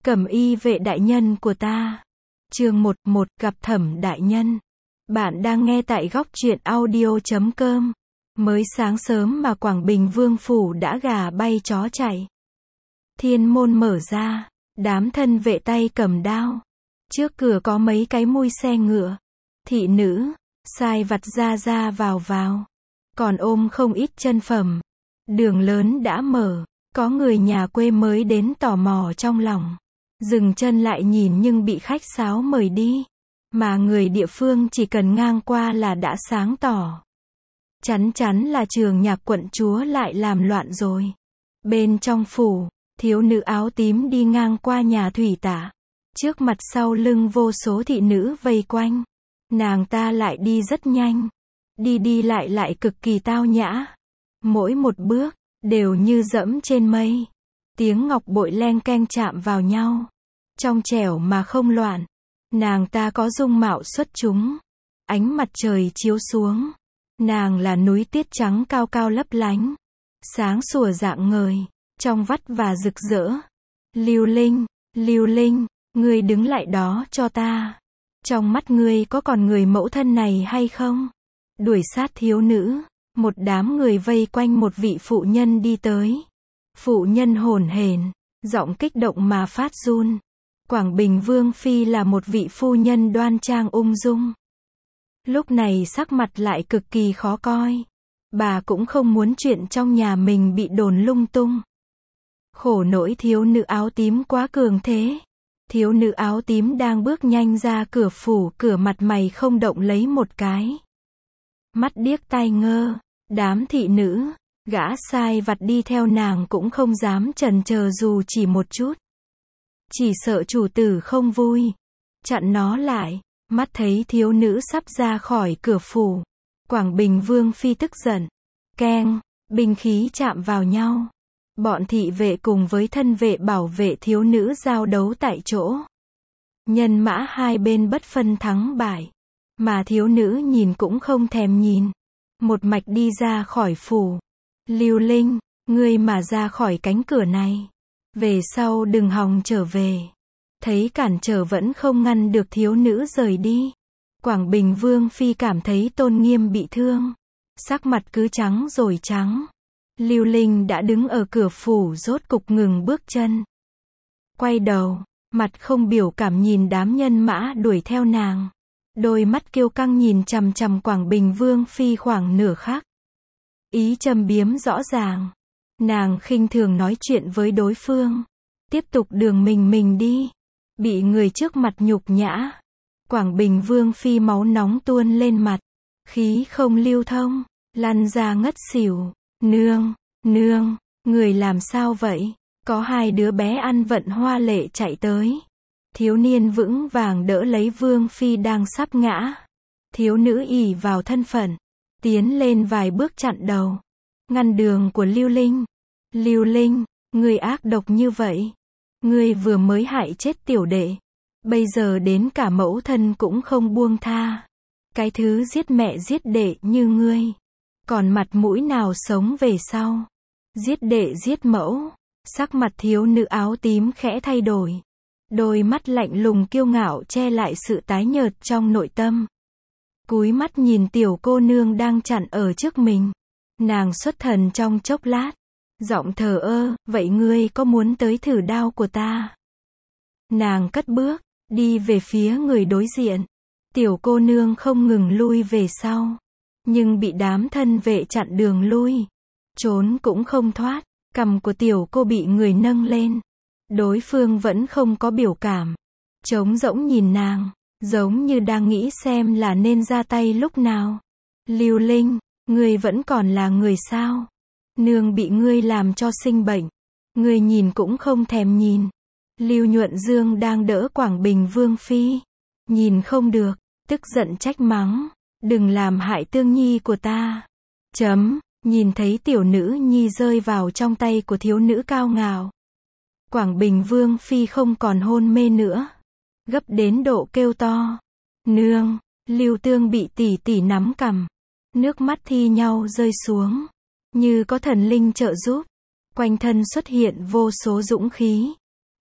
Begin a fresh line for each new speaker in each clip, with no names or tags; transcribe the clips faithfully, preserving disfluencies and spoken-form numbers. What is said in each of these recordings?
Cẩm y vệ đại nhân của ta. Chương một, một gặp Thẩm đại nhân. Bạn đang nghe tại góc truyện audio chấm com. Mới sáng sớm mà Quảng Bình Vương phủ đã gà bay chó chạy. Thiên môn mở ra, đám thân vệ tay cầm đao. Trước cửa có mấy cái mui xe ngựa. Thị nữ, sai vặt ra ra vào vào. Còn ôm không ít chân phẩm. Đường lớn đã mở, có người nhà quê mới đến tò mò trong lòng. Dừng chân lại nhìn nhưng bị khách sáo mời đi. Mà người địa phương chỉ cần ngang qua là đã sáng tỏ. Chắn chắn là Trường Nhạc quận chúa lại làm loạn rồi. Bên trong phủ, thiếu nữ áo tím đi ngang qua nhà thủy tả. Trước mặt sau lưng vô số thị nữ vây quanh. Nàng ta lại đi rất nhanh. Đi đi lại lại cực kỳ tao nhã. Mỗi một bước, đều như dẫm trên mây. Tiếng ngọc bội len keng chạm vào nhau. Trong trẻo mà không loạn. Nàng ta có dung mạo xuất chúng. Ánh mặt trời chiếu xuống. Nàng là núi tiết trắng cao cao lấp lánh. Sáng sủa rạng ngời. Trong vắt và rực rỡ. Lưu Linh, Lưu Linh, ngươi đứng lại đó cho ta. Trong mắt ngươi có còn người mẫu thân này hay không? Đuổi sát thiếu nữ. Một đám người vây quanh một vị phụ nhân đi tới. Phụ nhân hồn hển, giọng kích động mà phát run. Quảng Bình Vương Phi là một vị phu nhân đoan trang ung dung. Lúc này sắc mặt lại cực kỳ khó coi. Bà cũng không muốn chuyện trong nhà mình bị đồn lung tung. Khổ nỗi thiếu nữ áo tím quá cường thế. Thiếu nữ áo tím đang bước nhanh ra cửa phủ, cửa mặt mày không động lấy một cái. Mắt điếc tai ngơ, đám thị nữ, gã sai vặt đi theo nàng cũng không dám chần chờ dù chỉ một chút. Chỉ sợ chủ tử không vui, chặn nó lại. Mắt thấy thiếu nữ sắp ra khỏi cửa phủ, Quảng Bình Vương Phi tức giận. Keng, binh khí chạm vào nhau. Bọn thị vệ cùng với thân vệ bảo vệ thiếu nữ giao đấu tại chỗ. Nhân mã hai bên bất phân thắng bại. Mà thiếu nữ nhìn cũng không thèm nhìn. Một mạch đi ra khỏi phủ. Lưu Linh, ngươi mà ra khỏi cánh cửa này. Về sau đừng hòng trở về. Thấy cản trở vẫn không ngăn được thiếu nữ rời đi. Quảng Bình Vương Phi cảm thấy tôn nghiêm bị thương. Sắc mặt cứ trắng rồi trắng. Lưu Linh đã đứng ở cửa phủ rốt cục ngừng bước chân. Quay đầu, mặt không biểu cảm nhìn đám nhân mã đuổi theo nàng. Đôi mắt kiêu căng nhìn chằm chằm Quảng Bình Vương Phi khoảng nửa khắc. Ý châm biếm rõ ràng. Nàng khinh thường nói chuyện với đối phương. Tiếp tục đường mình mình đi. Bị người trước mặt nhục nhã. Quảng Bình Vương Phi máu nóng tuôn lên mặt. Khí không lưu thông. Lăn ra ngất xỉu. Nương, nương, người làm sao vậy? Có hai đứa bé ăn vận hoa lệ chạy tới. Thiếu niên vững vàng đỡ lấy Vương Phi đang sắp ngã. Thiếu nữ ỷ vào thân phận. Tiến lên vài bước chặn đầu. Ngăn đường của Lưu Linh. Lưu Linh, ngươi ác độc như vậy. Ngươi vừa mới hại chết tiểu đệ. Bây giờ đến cả mẫu thân cũng không buông tha. Cái thứ giết mẹ giết đệ như ngươi. Còn mặt mũi nào sống về sau. Giết đệ giết mẫu. Sắc mặt thiếu nữ áo tím khẽ thay đổi. Đôi mắt lạnh lùng kiêu ngạo che lại sự tái nhợt trong nội tâm. Cúi mắt nhìn tiểu cô nương đang chặn ở trước mình. Nàng xuất thần trong chốc lát. Giọng thờ ơ, vậy ngươi có muốn tới thử đao của ta? Nàng cất bước, đi về phía người đối diện. Tiểu cô nương không ngừng lui về sau. Nhưng bị đám thân vệ chặn đường lui. Trốn cũng không thoát. Cằm của tiểu cô bị người nâng lên. Đối phương vẫn không có biểu cảm. Trống rỗng nhìn nàng. Giống như đang nghĩ xem là nên ra tay lúc nào. Lưu Linh, ngươi vẫn còn là người sao? Nương bị ngươi làm cho sinh bệnh. Ngươi nhìn cũng không thèm nhìn. Lưu Nhuận Dương đang đỡ Quảng Bình Vương Phi. Nhìn không được, tức giận trách mắng. Đừng làm hại tương nhi của ta. Chấm, nhìn thấy tiểu nữ nhi rơi vào trong tay của thiếu nữ cao ngạo. Quảng Bình Vương Phi không còn hôn mê nữa. Gấp đến độ kêu to. Nương, Lưu Tương bị tỷ tỷ nắm cằm. Nước mắt thi nhau rơi xuống. Như có thần linh trợ giúp. Quanh thân xuất hiện vô số dũng khí.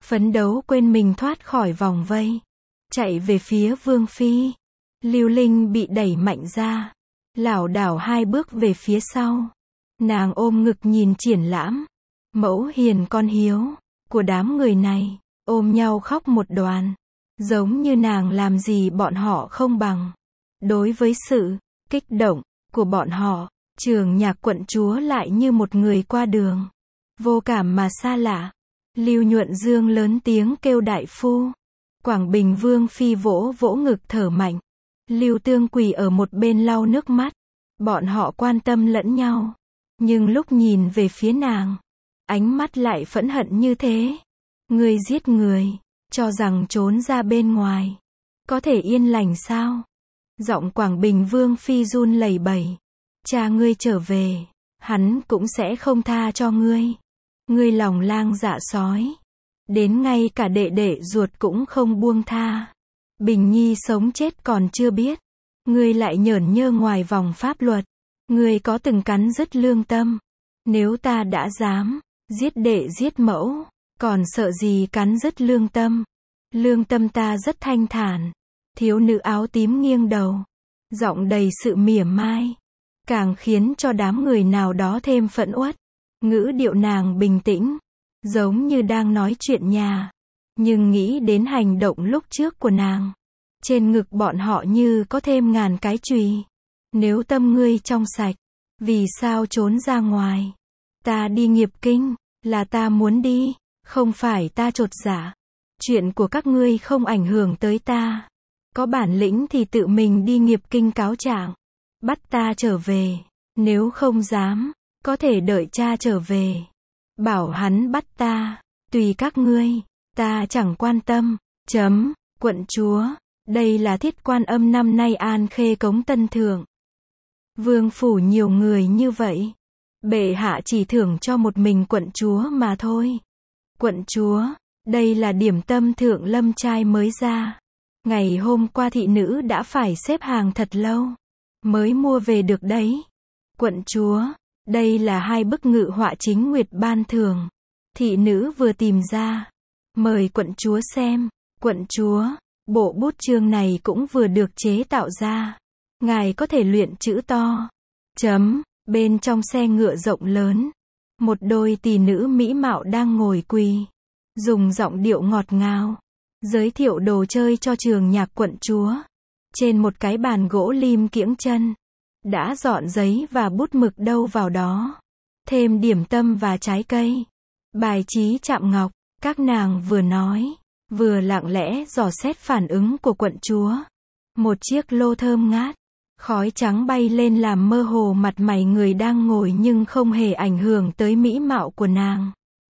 phấn đấu quên mình thoát khỏi vòng vây, chạy về phía Vương Phi. Lưu Linh bị đẩy mạnh ra, lảo đảo hai bước về phía sau. Nàng ôm ngực nhìn triển lãm, mẫu hiền con hiếu của đám người này, ôm nhau khóc một đoàn, giống như nàng làm gì bọn họ không bằng. Đối với sự kích động của bọn họ, Trường Nhạc quận chúa lại như một người qua đường, vô cảm mà xa lạ. Lưu Nhuận Dương lớn tiếng kêu đại phu. Quảng Bình Vương Phi vỗ vỗ ngực thở mạnh. Lưu Tương quỳ ở một bên lau nước mắt. Bọn họ quan tâm lẫn nhau, nhưng lúc nhìn về phía nàng, ánh mắt lại phẫn hận như thế. Ngươi giết người, cho rằng trốn ra bên ngoài có thể yên lành sao? Giọng Quảng Bình Vương Phi run lẩy bẩy. Cha ngươi trở về, hắn cũng sẽ không tha cho ngươi. Ngươi lòng lang dạ sói, đến ngay cả đệ đệ ruột cũng không buông tha. Bình Nhi sống chết còn chưa biết, ngươi lại nhởn nhơ ngoài vòng pháp luật. Ngươi có từng cắn rứt lương tâm? Nếu ta đã dám giết đệ giết mẫu, còn sợ gì cắn rứt lương tâm? Lương tâm ta rất thanh thản. Thiếu nữ áo tím nghiêng đầu, giọng đầy sự mỉa mai, càng khiến cho đám người nào đó thêm phẫn uất. Ngữ điệu nàng bình tĩnh, giống như đang nói chuyện nhà, nhưng nghĩ đến hành động lúc trước của nàng, trên ngực bọn họ như có thêm ngàn cái chùy. Nếu tâm ngươi trong sạch, vì sao trốn ra ngoài? Ta đi nghiệp kinh, là ta muốn đi, không phải ta chột dạ. Chuyện của các ngươi không ảnh hưởng tới ta. Có bản lĩnh thì tự mình đi nghiệp kinh cáo trạng, bắt ta trở về. Nếu không dám, có thể đợi cha trở về, bảo hắn bắt ta, tùy các ngươi, ta chẳng quan tâm. Chấm, quận chúa, đây là Thiết Quan Âm năm nay An Khê Cống Tân Thượng. Vương phủ nhiều người như vậy, bệ hạ chỉ thưởng cho một mình quận chúa mà thôi. Quận chúa, đây là điểm tâm thượng lâm trai mới ra. Ngày hôm qua thị nữ đã phải xếp hàng thật lâu, mới mua về được đấy. Quận chúa, đây là hai bức ngự họa chính Nguyệt ban thưởng. Thị nữ vừa tìm ra. Mời quận chúa xem. Quận chúa, bộ bút chương này cũng vừa được chế tạo ra. Ngài có thể luyện chữ to. Chấm, bên trong xe ngựa rộng lớn, một đôi tỷ nữ mỹ mạo đang ngồi quỳ, dùng giọng điệu ngọt ngào, giới thiệu đồ chơi cho Trường Nhạc quận chúa. Trên một cái bàn gỗ lim kiễng chân, đã dọn giấy và bút mực đâu vào đó, thêm điểm tâm và trái cây, bài trí chạm ngọc. Các nàng vừa nói, vừa lặng lẽ dò xét phản ứng của quận chúa. Một chiếc lô thơm ngát, khói trắng bay lên làm mơ hồ mặt mày người đang ngồi nhưng không hề ảnh hưởng tới mỹ mạo của nàng.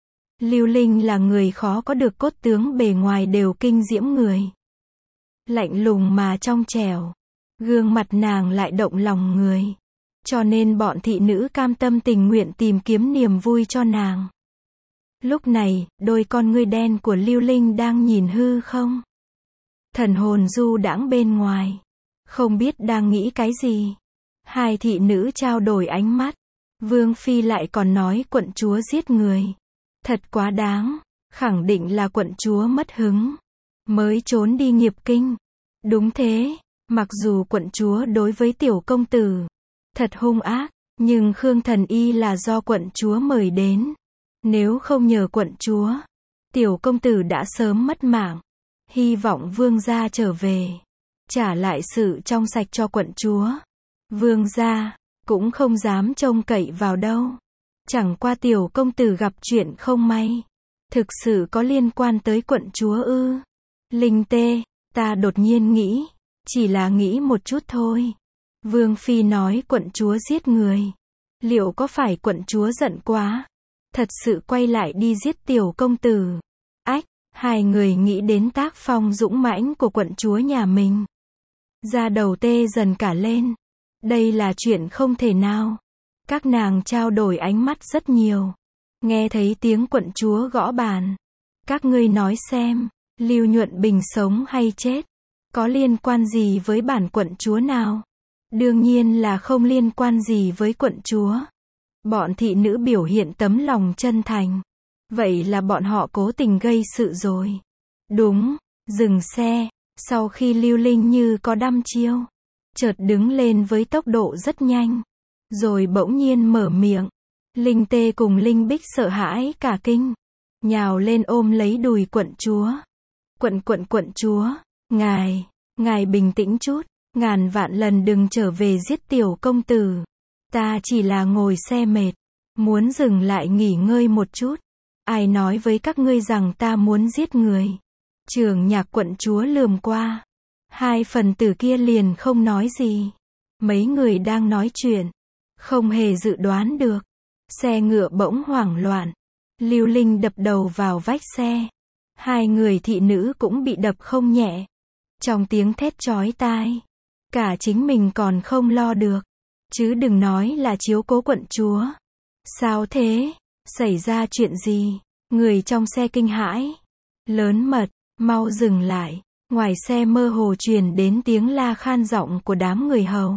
Lưu Linh là người khó có được cốt tướng bề ngoài đều kinh diễm người. Lạnh lùng mà trong trẻo, gương mặt nàng lại động lòng người. Cho nên bọn thị nữ cam tâm tình nguyện tìm kiếm niềm vui cho nàng. Lúc này, đôi con ngươi đen của Lưu Linh đang nhìn hư không. Thần hồn du đãng bên ngoài, không biết đang nghĩ cái gì. Hai thị nữ trao đổi ánh mắt. Vương Phi lại còn nói quận chúa giết người. Thật quá đáng, khẳng định là quận chúa mất hứng, mới trốn đi nghiệp kinh. Đúng thế, mặc dù quận chúa đối với tiểu công tử thật hung ác, nhưng Khương Thần Y là do quận chúa mời đến. Nếu không nhờ quận chúa, tiểu công tử đã sớm mất mạng. Hy vọng vương gia trở về, trả lại sự trong sạch cho quận chúa. Vương gia cũng không dám trông cậy vào đâu. Chẳng qua tiểu công tử gặp chuyện không may, thực sự có liên quan tới quận chúa ư? Linh tê, ta đột nhiên nghĩ, chỉ là nghĩ một chút thôi. Vương Phi nói quận chúa giết người, liệu có phải quận chúa giận quá, thật sự quay lại đi giết tiểu công tử? Ách, hai người nghĩ đến tác phong dũng mãnh của quận chúa nhà mình, da đầu tê dần cả lên. Đây là chuyện không thể nào. Các nàng trao đổi ánh mắt rất nhiều. Nghe thấy tiếng quận chúa gõ bàn. Các ngươi nói xem, Lưu Nhuận Bình sống hay chết? Có liên quan gì với bản quận chúa nào? Đương nhiên là không liên quan gì với quận chúa. Bọn thị nữ biểu hiện tấm lòng chân thành. Vậy là bọn họ cố tình gây sự rồi. Đúng, dừng xe, sau khi Lưu Linh như có đăm chiêu, chợt đứng lên với tốc độ rất nhanh, rồi bỗng nhiên mở miệng. Linh Tê cùng Linh Bích sợ hãi cả kinh, nhào lên ôm lấy đùi quận chúa. Quận quận quận chúa, ngài, ngài bình tĩnh chút, ngàn vạn lần đừng trở về giết tiểu công tử. Ta chỉ là ngồi xe mệt, muốn dừng lại nghỉ ngơi một chút. Ai nói với các ngươi rằng ta muốn giết người? Trường Nhạc quận chúa lườm qua. Hai phần tử kia liền không nói gì. Mấy người đang nói chuyện, không hề dự đoán được. Xe ngựa bỗng hoảng loạn. Lưu Linh đập đầu vào vách xe. Hai người thị nữ cũng bị đập không nhẹ. Trong tiếng thét chói tai. Cả chính mình còn không lo được. Chứ đừng nói là chiếu cố quận chúa. Sao thế? Xảy ra chuyện gì? Người trong xe kinh hãi. Lớn mật, mau dừng lại. Ngoài xe mơ hồ truyền đến tiếng la khan giọng của đám người hầu.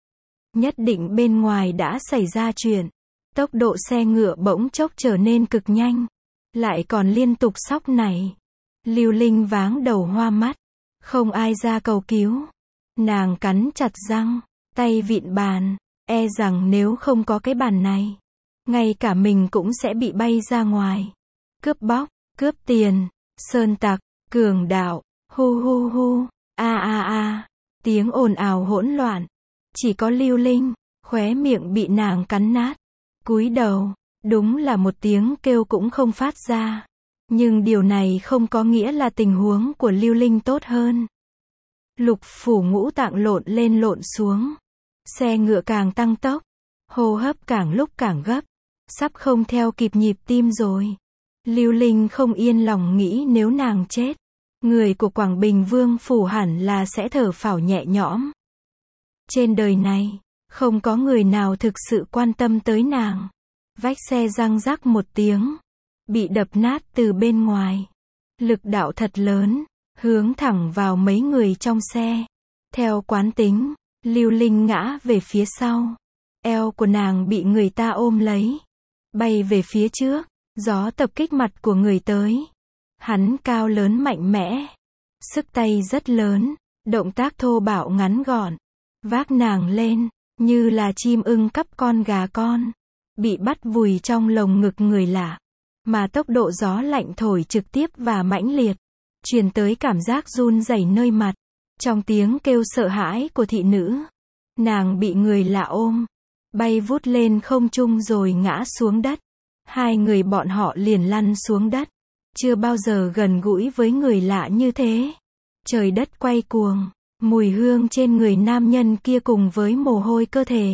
Nhất định bên ngoài đã xảy ra chuyện. Tốc độ xe ngựa bỗng chốc trở nên cực nhanh. Lại còn liên tục sóc này. Lưu Linh váng đầu hoa mắt. Không ai ra cầu cứu. Nàng cắn chặt răng, tay vịn bàn. E rằng nếu không có cái bàn này, ngay cả mình cũng sẽ bị bay ra ngoài. Cướp bóc, cướp tiền, sơn tặc, cường đạo, hu hu hu, a a a, tiếng ồn ào hỗn loạn. Chỉ có Lưu Linh, khóe miệng bị nàng cắn nát. Cúi đầu, đúng là một tiếng kêu cũng không phát ra. Nhưng điều này không có nghĩa là tình huống của Lưu Linh tốt hơn. Lục phủ ngũ tạng lộn lên lộn xuống. Xe ngựa càng tăng tốc, hô hấp càng lúc càng gấp, sắp không theo kịp nhịp tim rồi. Lưu Linh không yên lòng nghĩ nếu nàng chết, người của Quảng Bình Vương phủ hẳn là sẽ thở phào nhẹ nhõm. Trên đời này, không có người nào thực sự quan tâm tới nàng. Vách xe răng rắc một tiếng, bị đập nát từ bên ngoài. Lực đạo thật lớn, hướng thẳng vào mấy người trong xe. Theo quán tính, Lưu Linh ngã về phía sau. Eo của nàng bị người ta ôm lấy. Bay về phía trước, gió tập kích mặt của người tới. Hắn cao lớn mạnh mẽ. Sức tay rất lớn, động tác thô bạo ngắn gọn. Vác nàng lên, như là chim ưng cắp con gà con. Bị bắt vùi trong lồng ngực người lạ. Mà tốc độ gió lạnh thổi trực tiếp và mãnh liệt. Truyền tới cảm giác run rẩy nơi mặt. Trong tiếng kêu sợ hãi của thị nữ, nàng bị người lạ ôm, bay vút lên không trung rồi ngã xuống đất. Hai người bọn họ liền lăn xuống đất. Chưa bao giờ gần gũi với người lạ như thế. Trời đất quay cuồng, mùi hương trên người nam nhân kia cùng với mồ hôi cơ thể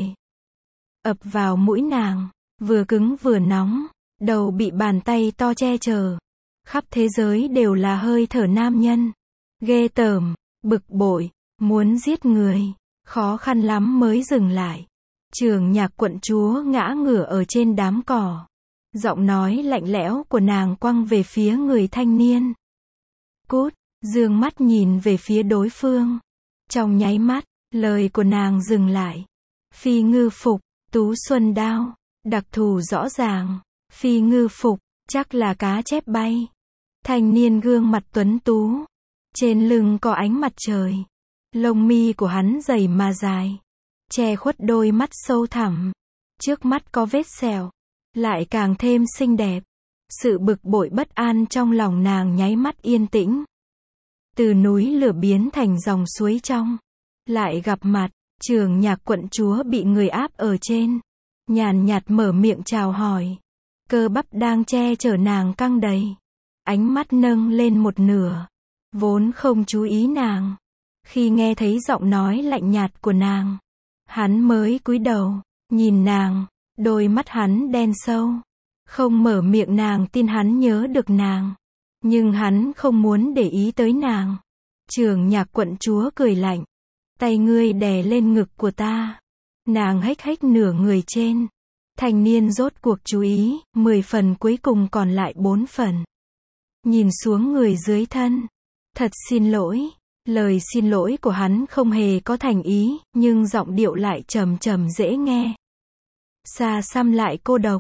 ập vào mũi nàng, vừa cứng vừa nóng, đầu bị bàn tay to che chở. Khắp thế giới đều là hơi thở nam nhân. Ghê tởm, bực bội, muốn giết người, khó khăn lắm mới dừng lại. Trường Nhạc quận chúa ngã ngửa ở trên đám cỏ. Giọng nói lạnh lẽo của nàng quăng về phía người thanh niên. Cút, dương mắt nhìn về phía đối phương. Trong nháy mắt, lời của nàng dừng lại. Phi ngư phục, tú xuân đao, đặc thù rõ ràng. Phi ngư phục, chắc là cá chép bay. Thanh niên gương mặt tuấn tú. Trên lưng có ánh mặt trời. Lông mi của hắn dày mà dài, che khuất đôi mắt sâu thẳm. Trước mắt có vết sẹo, lại càng thêm xinh đẹp. Sự bực bội bất an trong lòng nàng nháy mắt yên tĩnh. Từ núi lửa biến thành dòng suối trong. Lại gặp mặt, Trường Nhạc quận chúa bị người áp ở trên. Nhàn nhạt mở miệng chào hỏi. Cơ bắp đang che chở nàng căng đầy. Ánh mắt nâng lên một nửa. Vốn không chú ý nàng. Khi nghe thấy giọng nói lạnh nhạt của nàng, hắn mới cúi đầu, nhìn nàng, đôi mắt hắn đen sâu. Không mở miệng nàng tin hắn nhớ được nàng. Nhưng hắn không muốn để ý tới nàng. Trường Nhạc quận chúa cười lạnh. Tay ngươi đè lên ngực của ta. Nàng hếch hếch nửa người trên. Thanh niên rốt cuộc chú ý, mười phần cuối cùng còn lại bốn phần. Nhìn xuống người dưới thân. Thật xin lỗi. Lời xin lỗi của hắn không hề có thành ý, nhưng giọng điệu lại trầm trầm dễ nghe. Xa xăm lại cô độc.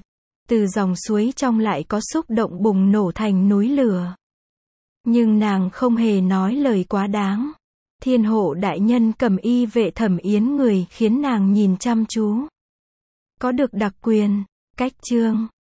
Từ dòng suối trong lại có xúc động bùng nổ thành núi lửa. Nhưng nàng không hề nói lời quá đáng. Thiên hộ đại nhân cầm y vệ Thẩm Yến người khiến nàng nhìn chăm chú. Có được đặc quyền, cách chương.